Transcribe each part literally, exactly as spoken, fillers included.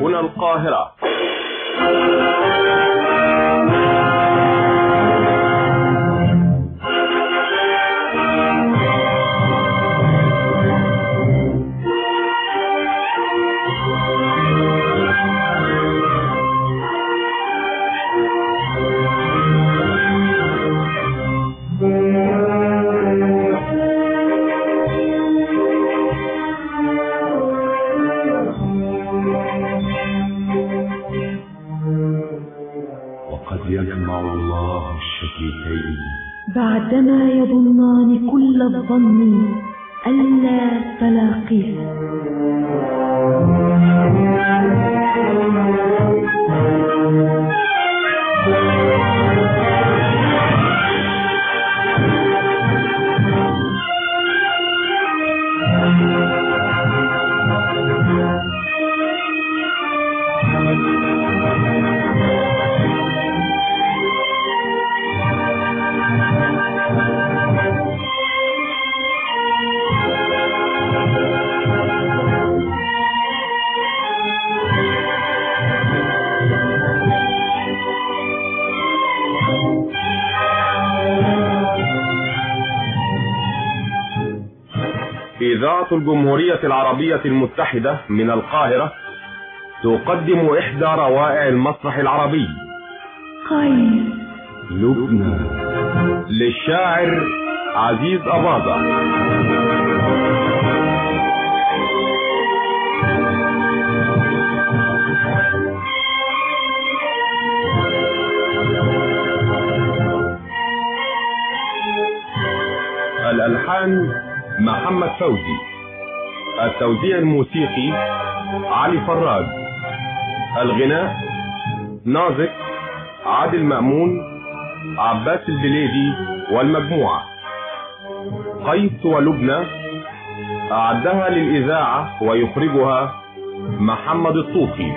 هنا القاهرة. يجمع الله الشتيتين بعدما يظنان كل الظن ألا تلاقيه. إذاعة الجمهورية العربية المتحدة من القاهرة تقدم إحدى روائع المسرح العربي، قيس لبنى، للشاعر عزيز أباظة. الألحان محمد فوزي، التوزيع الموسيقي علي فراج، الغناء نازك، عادل مأمون، عباس البليدي والمجموعة. قيس ولبنى أعدها للإذاعة ويخرجها محمد الطوخي.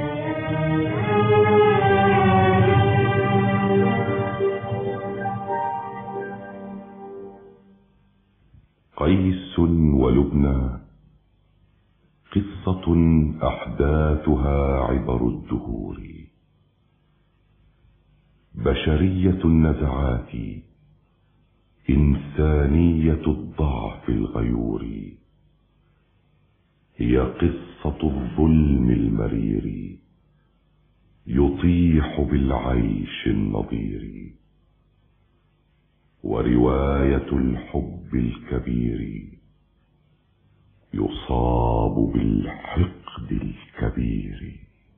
قيس ولبنى، قصة أحداثها عبر الدهور، بشرية النزعات، إنسانية الضعف الغيور، هي قصة الظلم المرير يطيح بالعيش النظير، ورواية الحب الكبير يصاب بالحقد الكبير.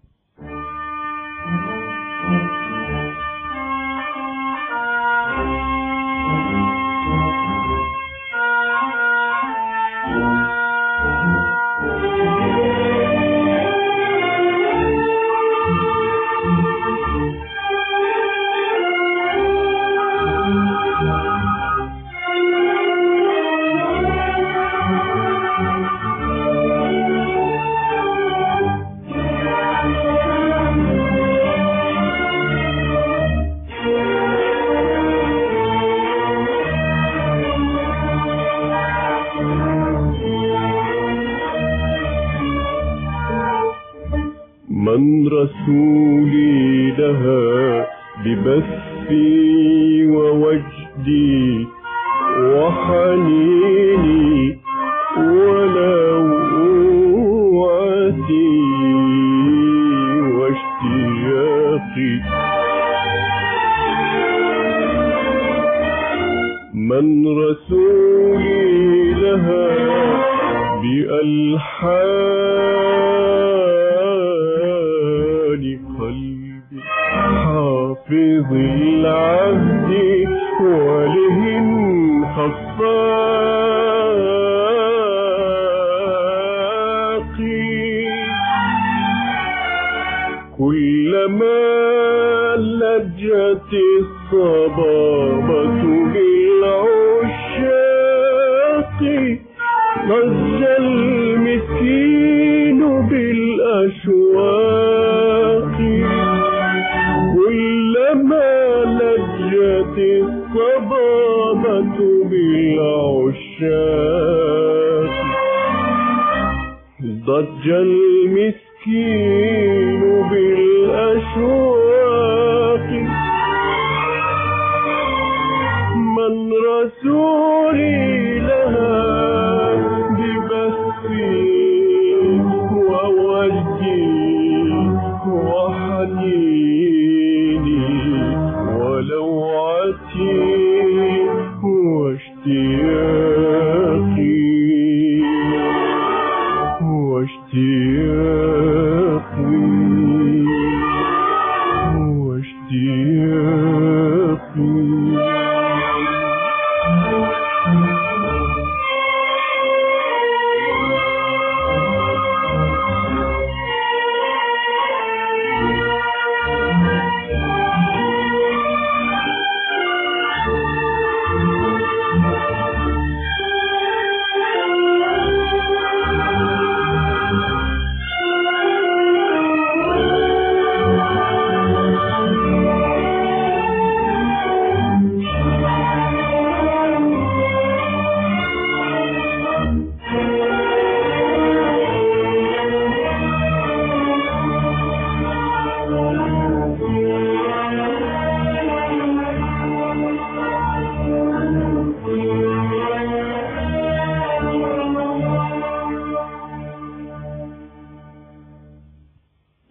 من رسولي لها ببثي ووجدي وحنيني ولوعتي واشتياقي. من رسولي لها بألحان قلبي حافظ العهد ولهن خصاقي. كلما لجت الصبابة بالعشاق ضج المسكين بالأشواق. كلما لجت الصبابة بالعشاق ضج المسكين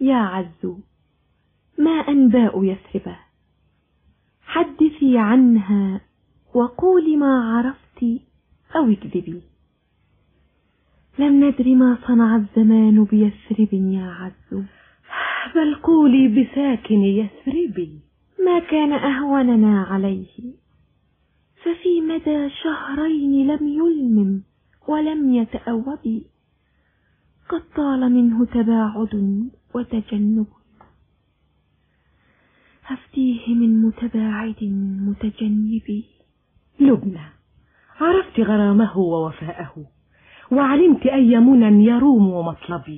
يا عزو، ما أنباء يثرب؟ حدثي عنها وقولي ما عرفت أو اكذبي. لم ندر ما صنع الزمان بيثرب يا عزو، بل قولي بساكن يثرب. ما كان أهوننا عليه، ففي مدى شهرين لم يلمم ولم يتأوب، قد طال منه تباعد وتجنب. هفتيه من متباعد متجنب. لبنى، عرفت غرامه ووفاءه، وعلمت أي منى يروم مطلبي.